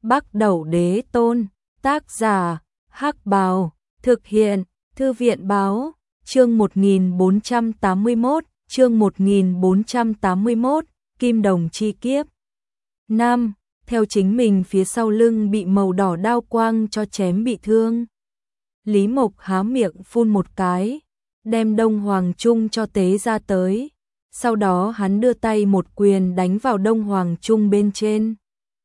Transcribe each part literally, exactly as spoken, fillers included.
Bắc Đẩu Đế Tôn, tác giả, Hắc Bào, thực hiện, Thư viện Báo, chương một nghìn bốn trăm tám mươi mốt, chương một nghìn bốn trăm tám mươi mốt, Kim Đồng Chi Kiếp. năm. Theo chính mình phía sau lưng bị màu đỏ đao quang cho chém bị thương. Lý Mộc há miệng phun một cái, đem Đông Hoàng Trung cho tế ra tới. Sau đó hắn đưa tay một quyền đánh vào Đông Hoàng Trung bên trên.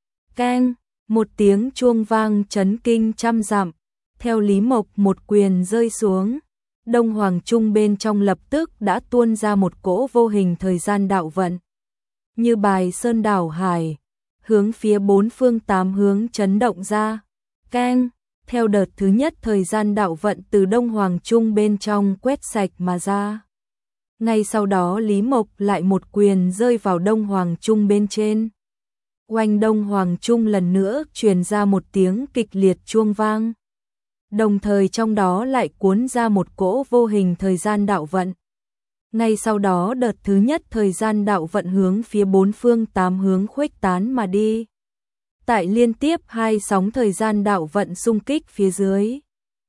Keng, một tiếng chuông vang chấn kinh trăm dặm. Theo Lý Mộc một quyền rơi xuống, Đông Hoàng Trung bên trong lập tức đã tuôn ra một cỗ vô hình thời gian đạo vận. Như bài sơn đảo hải, hướng phía bốn phương tám hướng chấn động ra. Keng, theo đợt thứ nhất thời gian đạo vận từ Đông Hoàng Trung bên trong quét sạch mà ra. Ngay sau đó Lý Mộc lại một quyền rơi vào Đông Hoàng Trung bên trên. Oanh, Đông Hoàng Trung lần nữa truyền ra một tiếng kịch liệt chuông vang. Đồng thời trong đó lại cuốn ra một cỗ vô hình thời gian đạo vận. Ngay sau đó đợt thứ nhất thời gian đạo vận hướng phía bốn phương tám hướng khuếch tán mà đi. Tại liên tiếp hai sóng thời gian đạo vận xung kích phía dưới,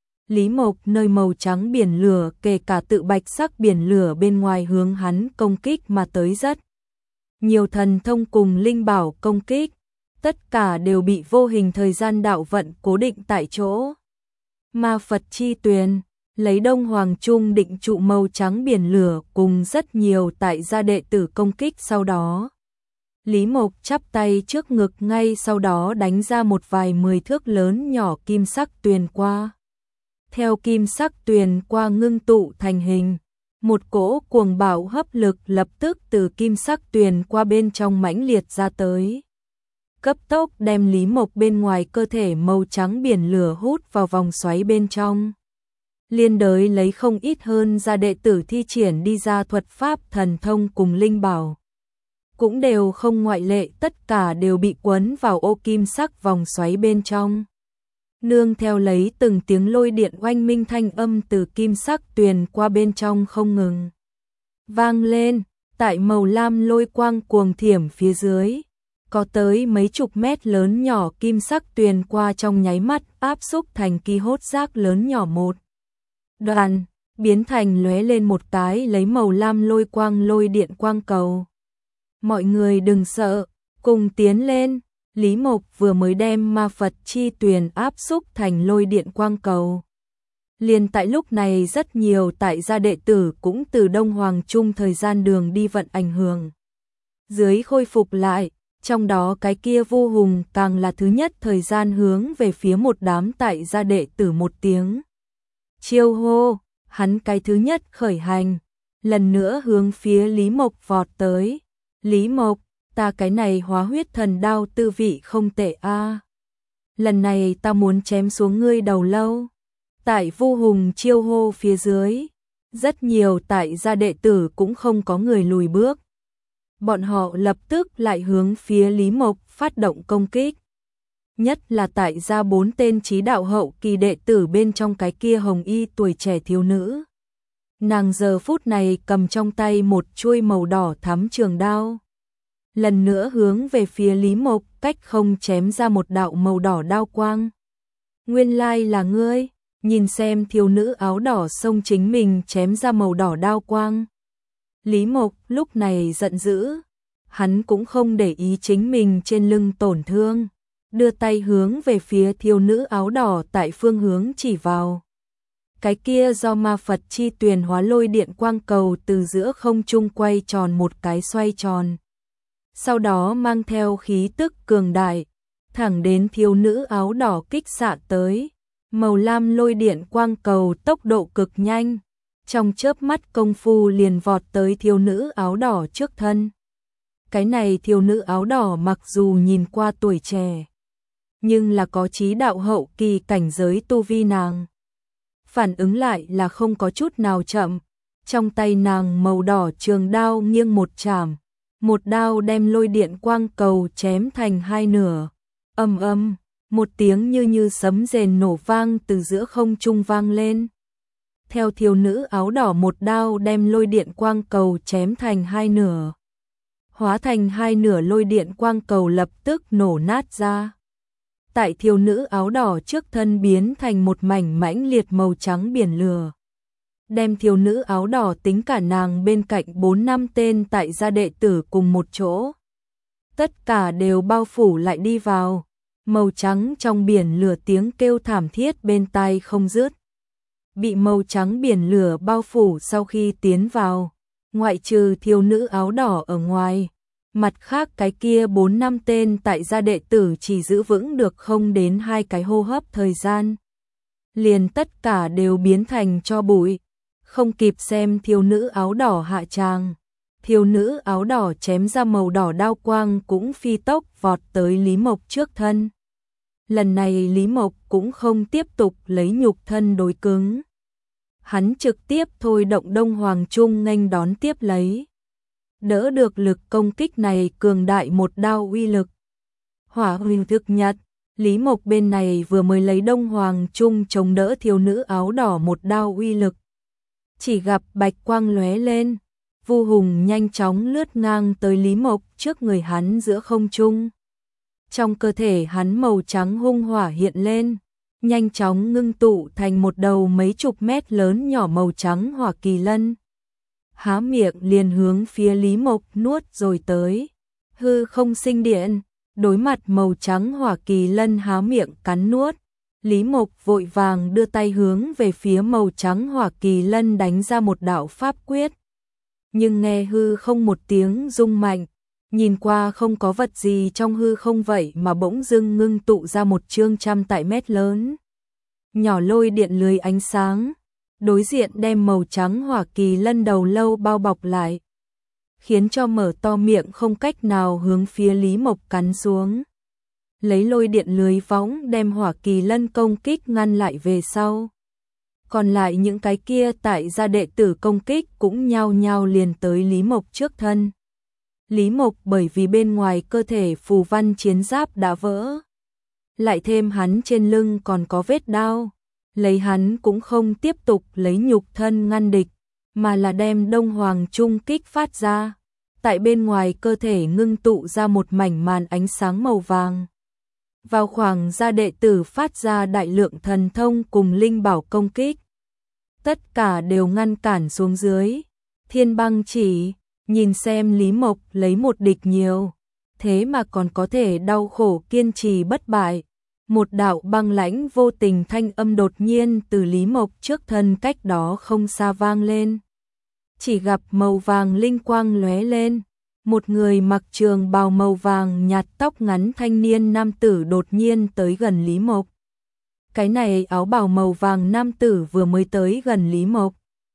Lý Mộc nơi màu trắng biển lửa kể cả tự bạch sắc biển lửa bên ngoài hướng hắn công kích mà tới rất nhiều thần thông cùng linh bảo công kích, tất cả đều bị vô hình thời gian đạo vận cố định tại chỗ. Ma Phật chi tuyền lấy Đông Hoàng Trung định trụ màu trắng biển lửa cùng rất nhiều tại gia đệ tử công kích sau đó. Lý Mộc chắp tay trước ngực, ngay sau đó đánh ra một vài mười thước lớn nhỏ kim sắc tuyền qua. Theo kim sắc tuyền qua ngưng tụ thành hình, một cỗ cuồng bạo hấp lực lập tức từ kim sắc tuyền qua bên trong mãnh liệt ra tới. Cấp tốc đem Lý Mộc bên ngoài cơ thể màu trắng biển lửa hút vào vòng xoáy bên trong. Liên đới lấy không ít hơn gia đệ tử thi triển đi ra thuật pháp thần thông cùng linh bảo. Cũng đều không ngoại lệ, tất cả đều bị quấn vào ô kim sắc vòng xoáy bên trong. Nương theo lấy từng tiếng lôi điện oanh minh, thanh âm từ kim sắc tuyền qua bên trong không ngừng vang lên. Tại màu lam lôi quang cuồng thiểm phía dưới, có tới mấy chục mét lớn nhỏ kim sắc tuyền qua trong nháy mắt áp xúc thành ki hốt rác lớn nhỏ một đoàn, biến thành lóe lên một cái lấy màu lam lôi quang lôi điện quang cầu. Mọi người đừng sợ, cùng tiến lên. Lý Mộc vừa mới đem Ma Phật chi tuyền áp xúc thành lôi điện quang cầu. Liền tại lúc này rất nhiều tại gia đệ tử cũng từ Đông Hoàng Trung thời gian đường đi vận ảnh hưởng dưới khôi phục lại, trong đó cái kia Vu Hùng càng là thứ nhất thời gian hướng về phía một đám tại gia đệ tử một tiếng chiêu hô, hắn cái thứ nhất khởi hành, lần nữa hướng phía Lý Mộc vọt tới. Lý Mộc, ta cái này hóa huyết thần đao tư vị không tệ a. Lần này ta muốn chém xuống ngươi đầu lâu. Tại Vu Hùng chiêu hô phía dưới, rất nhiều tại gia đệ tử cũng không có người lùi bước. Bọn họ lập tức lại hướng phía Lý Mộc phát động công kích. Nhất là tại gia bốn tên chí đạo hậu kỳ đệ tử bên trong cái kia hồng y tuổi trẻ thiếu nữ. Nàng giờ phút này cầm trong tay một chuôi màu đỏ thắm trường đao. Lần nữa hướng về phía Lý Mộc cách không chém ra một đạo màu đỏ đao quang. Nguyên lai là ngươi, nhìn xem thiếu nữ áo đỏ xông chính mình chém ra màu đỏ đao quang. Lý Mộc lúc này giận dữ, hắn cũng không để ý chính mình trên lưng tổn thương, đưa tay hướng về phía thiếu nữ áo đỏ tại phương hướng chỉ vào. Cái kia do Ma Phật chi tuyền hóa lôi điện quang cầu từ giữa không trung quay tròn một cái xoay tròn. Sau đó mang theo khí tức cường đại, thẳng đến thiếu nữ áo đỏ kích xạ tới. Màu lam lôi điện quang cầu tốc độ cực nhanh, trong chớp mắt công phu liền vọt tới thiếu nữ áo đỏ trước thân. Cái này thiếu nữ áo đỏ mặc dù nhìn qua tuổi trẻ, nhưng là có chí đạo hậu kỳ cảnh giới tu vi, nàng phản ứng lại là không có chút nào chậm. Trong tay nàng màu đỏ trường đao nghiêng một chảm, một đao đem lôi điện quang cầu chém thành hai nửa. Âm âm, một tiếng như như sấm rền nổ vang từ giữa không trung vang lên. Theo thiếu nữ áo đỏ một đao đem lôi điện quang cầu chém thành hai nửa. Hóa thành hai nửa lôi điện quang cầu lập tức nổ nát ra. tại thiếu nữ áo đỏ trước thân biến thành một mảnh mãnh liệt màu trắng biển lửa. Đem thiếu nữ áo đỏ tính cả nàng bên cạnh bốn năm tên tại gia đệ tử cùng một chỗ. Tất cả đều bao phủ lại đi vào, màu trắng trong biển lửa tiếng kêu thảm thiết bên tai không dứt. Bị màu trắng biển lửa bao phủ sau khi tiến vào, ngoại trừ thiếu nữ áo đỏ ở ngoài, mặt khác cái kia bốn năm tên tại gia đệ tử chỉ giữ vững được không đến hai cái hô hấp thời gian. Liền tất cả đều biến thành tro bụi, không kịp xem thiếu nữ áo đỏ hạ tràng. Thiếu nữ áo đỏ chém ra màu đỏ đao quang cũng phi tốc vọt tới Lý Mộc trước thân. Lần này Lý Mộc cũng không tiếp tục lấy nhục thân đối cứng. Hắn trực tiếp thôi động Đông Hoàng Trung nghênh đón tiếp lấy. Đỡ được lực công kích này cường đại một đao uy lực. Hỏa huỳnh thực nhật, Lý Mộc bên này vừa mới lấy Đông Hoàng Trung chống đỡ thiếu nữ áo đỏ một đao uy lực. Chỉ gặp bạch quang lóe lên, Vu Hùng nhanh chóng lướt ngang tới Lý Mộc trước người hắn giữa không trung. Trong cơ thể hắn màu trắng hung hỏa hiện lên, nhanh chóng ngưng tụ thành một đầu mấy chục mét lớn nhỏ màu trắng hỏa kỳ lân. Há miệng liền hướng phía Lý Mộc nuốt rồi tới. Hư không sinh điện, đối mặt màu trắng hỏa kỳ lân há miệng cắn nuốt. Lý Mộc vội vàng đưa tay hướng về phía màu trắng hỏa kỳ lân đánh ra một đạo pháp quyết. Nhưng nghe hư không một tiếng rung mạnh, nhìn qua không có vật gì trong hư không vậy mà bỗng dưng ngưng tụ ra một chương trăm tại mét lớn. Nhỏ lôi điện lưới ánh sáng, đối diện đem màu trắng hỏa kỳ lân đầu lâu bao bọc lại, khiến cho mở to miệng không cách nào hướng phía Lý Mộc cắn xuống. Lấy lôi điện lưới võng đem hỏa kỳ lân công kích ngăn lại về sau. Còn lại những cái kia tại gia đệ tử công kích cũng nhao nhao liền tới Lý Mộc trước thân. Lý Mộc bởi vì bên ngoài cơ thể phù văn chiến giáp đã vỡ, lại thêm hắn trên lưng còn có vết đao, lấy hắn cũng không tiếp tục lấy nhục thân ngăn địch, mà là đem Đông Hoàng Trung kích phát ra, tại bên ngoài cơ thể ngưng tụ ra một mảnh màn ánh sáng màu vàng. Vào khoảng gia đệ tử phát ra đại lượng thần thông cùng linh bảo công kích, tất cả đều ngăn cản xuống dưới. Thiên Băng Chỉ nhìn xem Lý Mộc lấy một địch nhiều, thế mà còn có thể đau khổ kiên trì bất bại. Một đạo băng lãnh vô tình thanh âm đột nhiên từ Lý Mộc trước thân cách đó không xa vang lên. Chỉ gặp màu vàng linh quang lóe lên, một người mặc trường bào màu vàng nhạt tóc ngắn thanh niên nam tử đột nhiên tới gần Lý Mộc. Cái này áo bào màu vàng nam tử vừa mới tới gần Lý Mộc,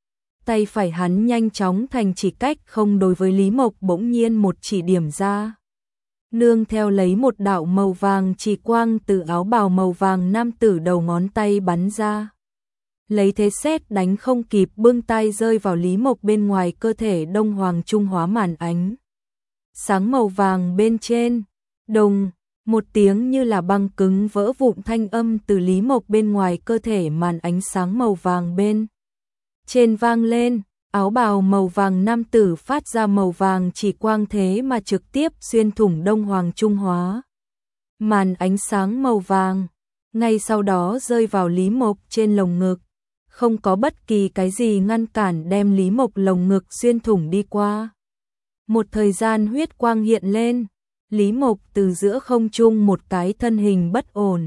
tay phải hắn nhanh chóng thành chỉ cách không đối với Lý Mộc bỗng nhiên một chỉ điểm ra. Nương theo lấy một đạo màu vàng chỉ quang từ áo bào màu vàng nam tử đầu ngón tay bắn ra. Lấy thế xét đánh không kịp bưng tay rơi vào Lý Mộc bên ngoài cơ thể Đông Hoàng Trung hóa màn ánh sáng màu vàng bên trên. Đồng, một tiếng như là băng cứng vỡ vụn thanh âm từ Lý Mộc bên ngoài cơ thể màn ánh sáng màu vàng bên trên vang lên. Áo bào màu vàng nam tử phát ra màu vàng chỉ quang thế mà trực tiếp xuyên thủng Đông Hoàng Trung hóa màn ánh sáng màu vàng, ngay sau đó rơi vào Lý Mộc trên lồng ngực, không có bất kỳ cái gì ngăn cản đem Lý Mộc lồng ngực xuyên thủng đi qua. Một thời gian huyết quang hiện lên, Lý Mộc từ giữa không trung một cái thân hình bất ổn,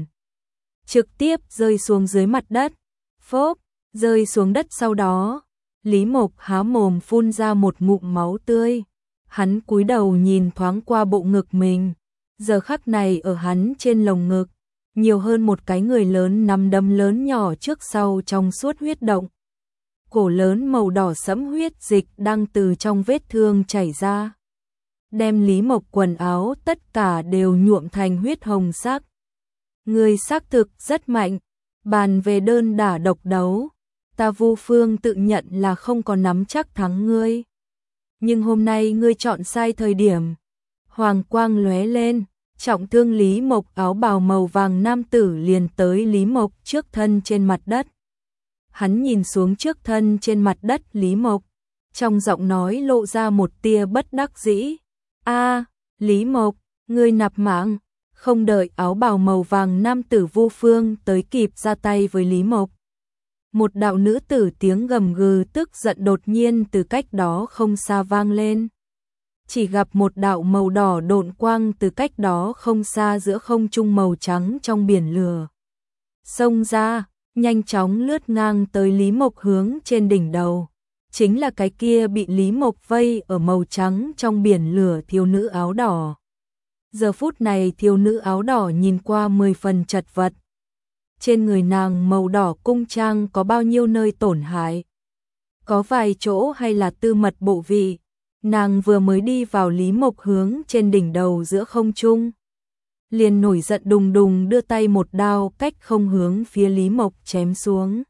trực tiếp rơi xuống dưới mặt đất. Phốp, rơi xuống đất sau đó, Lý Mộc há mồm phun ra một ngụm máu tươi. Hắn cúi đầu nhìn thoáng qua bộ ngực mình, giờ khắc này ở hắn trên lồng ngực, nhiều hơn một cái người lớn nắm đấm lớn nhỏ trước sau trong suốt huyết động. Cổ lớn màu đỏ sẫm huyết dịch đang từ trong vết thương chảy ra, đem Lý Mộc quần áo tất cả đều nhuộm thành huyết hồng sắc. Người xác thực rất mạnh, bàn về đơn đả độc đấu, ta Vu Phương tự nhận là không có nắm chắc thắng ngươi. Nhưng hôm nay ngươi chọn sai thời điểm. Hoàng quang lóe lên, trọng thương Lý Mộc áo bào màu vàng nam tử liền tới Lý Mộc trước thân trên mặt đất. Hắn nhìn xuống trước thân trên mặt đất Lý Mộc, trong giọng nói lộ ra một tia bất đắc dĩ. A, Lý Mộc, ngươi nạp mạng, Không đợi áo bào màu vàng nam tử Vu Phương tới kịp ra tay với Lý Mộc, một đạo nữ tử tiếng gầm gừ tức giận đột nhiên từ cách đó không xa vang lên. Chỉ gặp một đạo màu đỏ độn quang từ cách đó không xa giữa không trung màu trắng trong biển lửa xông ra, nhanh chóng lướt ngang tới Lý Mộc hướng trên đỉnh đầu. Chính là cái kia bị Lý Mộc vây ở màu trắng trong biển lửa thiếu nữ áo đỏ. Giờ phút này thiếu nữ áo đỏ nhìn qua mười phần chật vật. Trên người nàng màu đỏ cung trang có bao nhiêu nơi tổn hại. Có vài chỗ hay là tư mật bộ vị. Nàng vừa mới đi vào Lý Mộc hướng trên đỉnh đầu giữa không trung, liền nổi giận đùng đùng đưa tay một đao cách không hướng phía Lý Mộc chém xuống.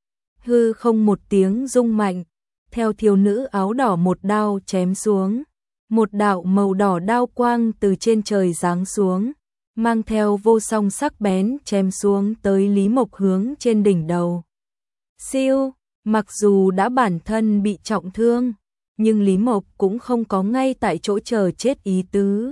Hư không một tiếng rung mạnh, theo thiếu nữ áo đỏ một đao chém xuống, một đạo màu đỏ đao quang từ trên trời giáng xuống, mang theo vô song sắc bén chém xuống tới Lý Mộc hướng trên đỉnh đầu. Siêu, mặc dù đã bản thân bị trọng thương, nhưng Lý Mộc cũng không có ngay tại chỗ chờ chết ý tứ.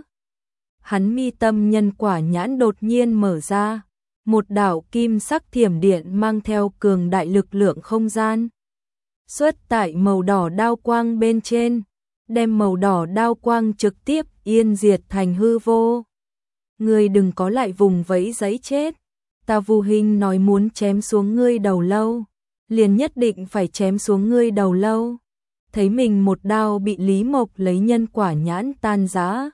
Hắn mi tâm nhân quả nhãn đột nhiên mở ra, một đạo kim sắc thiểm điện mang theo cường đại lực lượng không gian xuất tại màu đỏ đao quang bên trên, đem màu đỏ đao quang trực tiếp yên diệt thành hư vô. Ngươi đừng có lại vùng vẫy giấy chết, ta Vu Hình nói muốn chém xuống ngươi đầu lâu, liền nhất định phải chém xuống ngươi đầu lâu. Thấy mình một đao bị Lý Mộc lấy nhân quả nhãn tan rã,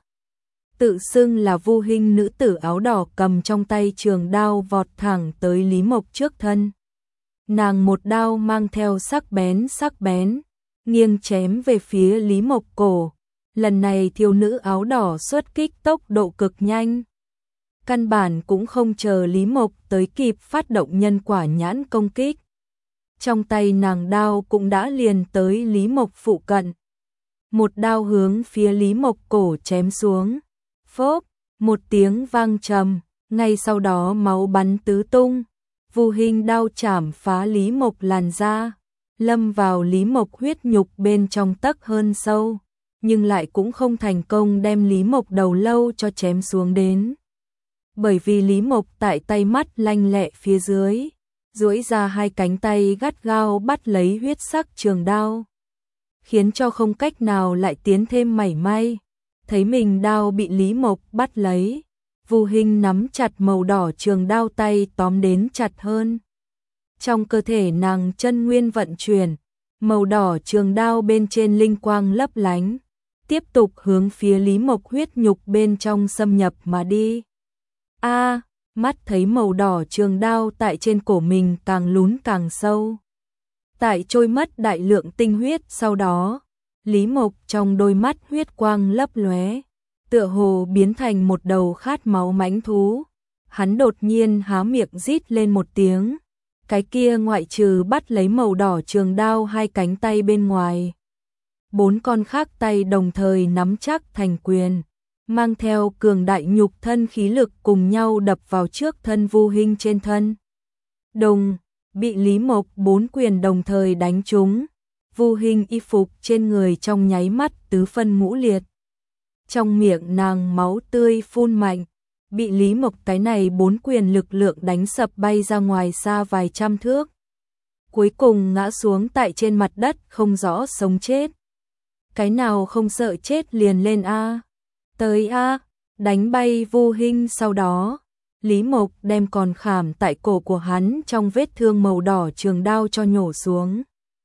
tự xưng là Vu Hình nữ tử áo đỏ cầm trong tay trường đao vọt thẳng tới Lý Mộc trước thân. Nàng một đao mang theo sắc bén sắc bén, nghiêng chém về phía Lý Mộc cổ. Lần này thiếu nữ áo đỏ xuất kích tốc độ cực nhanh. Căn bản cũng không chờ Lý Mộc tới kịp phát động nhân quả nhãn công kích. Trong tay nàng đao cũng đã liền tới Lý Mộc phụ cận. Một đao hướng phía Lý Mộc cổ chém xuống. Phốp, một tiếng vang trầm, ngay sau đó máu bắn tứ tung. Vu Hình đao chảm phá Lý Mộc làn da, lâm vào Lý Mộc huyết nhục bên trong tấc hơn sâu, nhưng lại cũng không thành công đem Lý Mộc đầu lâu cho chém xuống đến. Bởi vì Lý Mộc tại tay mắt lanh lẹ phía dưới, duỗi ra hai cánh tay gắt gao bắt lấy huyết sắc trường đao, khiến cho không cách nào lại tiến thêm mảy may. Thấy mình đao bị Lý Mộc bắt lấy, Vu Hình nắm chặt màu đỏ trường đao tay tóm đến chặt hơn. Trong cơ thể nàng chân nguyên vận chuyển, màu đỏ trường đao bên trên linh quang lấp lánh, tiếp tục hướng phía Lý Mộc huyết nhục bên trong xâm nhập mà đi. A, à, mắt thấy màu đỏ trường đao tại trên cổ mình càng lún càng sâu. Tại trôi mất đại lượng tinh huyết sau đó, Lý Mộc trong đôi mắt huyết quang lấp lóe, tựa hồ biến thành một đầu khát máu mãnh thú. Hắn đột nhiên há miệng rít lên một tiếng, cái kia ngoại trừ bắt lấy màu đỏ trường đao hai cánh tay bên ngoài, bốn con khác tay đồng thời nắm chắc thành quyền, mang theo cường đại nhục thân khí lực cùng nhau đập vào trước thân Vu Hình trên thân. Đồng, bị Lý Mộc bốn quyền đồng thời đánh trúng, Vu Hình y phục trên người trong nháy mắt tứ phân ngũ liệt. Trong miệng nàng máu tươi phun mạnh, bị Lý Mộc cái này bốn quyền lực lượng đánh sập bay ra ngoài xa vài trăm thước. Cuối cùng ngã xuống tại trên mặt đất không rõ sống chết. Cái nào không sợ chết liền lên a. Tới a, đánh bay Vu Hình sau đó, Lý Mộc đem còn khảm tại cổ của hắn trong vết thương màu đỏ trường đao cho nhổ xuống.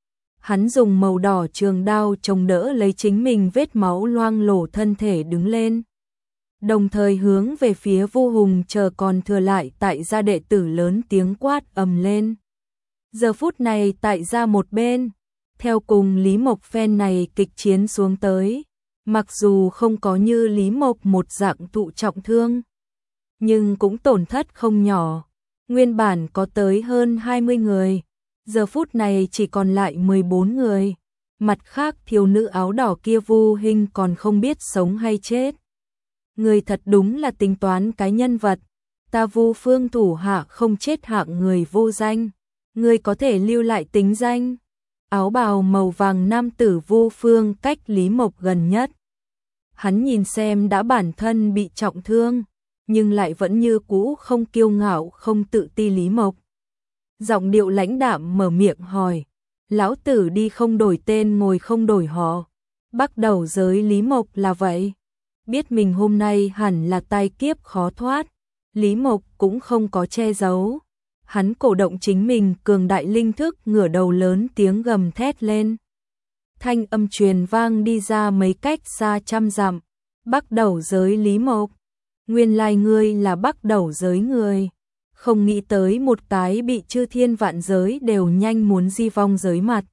Hắn dùng màu đỏ trường đao chống đỡ lấy chính mình vết máu loang lổ thân thể đứng lên. Đồng thời hướng về phía Vu Hùng chờ còn thừa lại tại gia đệ tử lớn tiếng quát ầm lên. Giờ phút này tại gia một bên, theo cùng Lý Mộc phen này kịch chiến xuống tới, mặc dù không có như Lý Mộc một dạng thụ trọng thương, nhưng cũng tổn thất không nhỏ. Nguyên bản có tới hơn hai mươi người, giờ phút này chỉ còn lại mười bốn người. Mặt khác thiếu nữ áo đỏ kia Vu Hình còn không biết sống hay chết. Người thật đúng là tính toán cái nhân vật, ta Vu Phương thủ hạ không chết hạng người vô danh, người có thể lưu lại tính danh. Áo bào màu vàng nam tử Vu Phương cách Lý Mộc gần nhất. Hắn nhìn xem đã bản thân bị trọng thương, nhưng lại vẫn như cũ không kiêu ngạo không tự ti. Lý Mộc giọng điệu lãnh đạm mở miệng hỏi, lão tử đi không đổi tên ngồi không đổi họ. Bắt đầu giới Lý Mộc là vậy. Biết mình hôm nay hẳn là tai kiếp khó thoát, Lý Mộc cũng không có che giấu. Hắn cổ động chính mình cường đại linh thức, ngửa đầu lớn tiếng gầm thét lên. Thanh âm truyền vang đi ra mấy cách xa trăm dặm. Bắt đầu giới Lý Mộc, nguyên lai ngươi là bắt đầu giới người. Không nghĩ tới một cái bị chư thiên vạn giới đều nhanh muốn di vong giới mặt.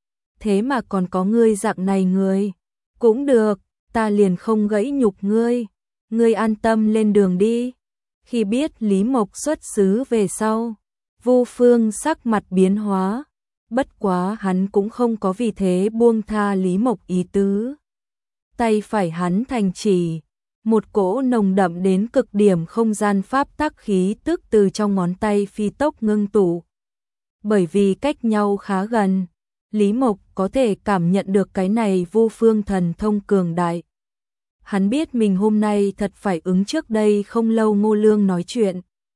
Thế mà còn có ngươi dạng này người. Cũng được, ta liền không gãy nhục ngươi. Ngươi an tâm lên đường đi. Khi biết Lý Mộc xuất xứ về sau, Vu Phương sắc mặt biến hóa. Bất quá hắn cũng không có vì thế buông tha Lý Mộc ý tứ. Tay phải hắn thành chỉ, một cỗ nồng đậm đến cực điểm không gian pháp tắc khí tức từ trong ngón tay phi tốc ngưng tụ. Bởi vì cách nhau khá gần, Lý Mộc có thể cảm nhận được cái này Vu Phương thần thông cường đại. Hắn biết mình hôm nay thật phải ứng trước đây không lâu Ngô Lương nói chuyện.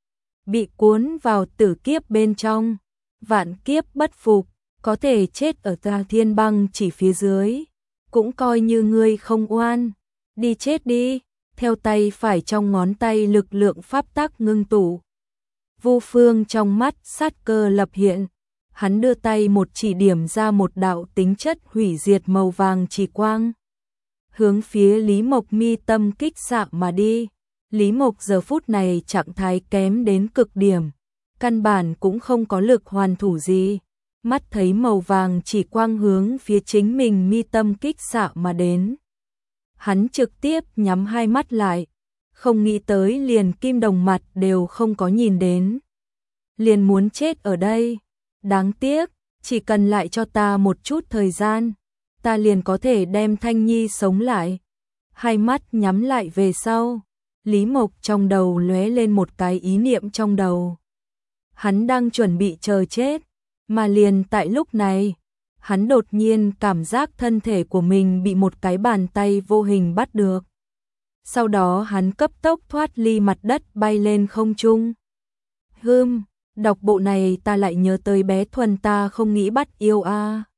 Bị cuốn vào tử kiếp bên trong, vạn kiếp bất phục, có thể chết ở tà thiên băng chỉ phía dưới. Cũng coi như ngươi không oan, đi chết đi. Theo tay phải trong ngón tay lực lượng pháp tắc ngưng tụ. Vu Phương trong mắt sát cơ lập hiện, hắn đưa tay một chỉ điểm ra một đạo tính chất hủy diệt màu vàng chỉ quang. Hướng phía Lý Mộc mi tâm kích xạ mà đi. Lý Mộc giờ phút này trạng thái kém đến cực điểm, căn bản cũng không có lực hoàn thủ gì. Mắt thấy màu vàng chỉ quang hướng phía chính mình mi tâm kích xạ mà đến. Hắn trực tiếp nhắm hai mắt lại, không nghĩ tới liền kim đồng mặt đều không có nhìn đến. Liền muốn chết ở đây. Đáng tiếc, chỉ cần lại cho ta một chút thời gian, ta liền có thể đem Thanh Nhi sống lại. Hai mắt nhắm lại về sau, Lý Mộc trong đầu lóe lên một cái ý niệm trong đầu. Hắn đang chuẩn bị chờ chết, mà liền tại lúc này, hắn đột nhiên cảm giác thân thể của mình bị một cái bàn tay vô hình bắt được. Sau đó hắn cấp tốc thoát ly mặt đất bay lên không trung. Hừm, đọc bộ này ta lại nhớ tới bé Thuần ta không nghĩ bắt yêu a. À.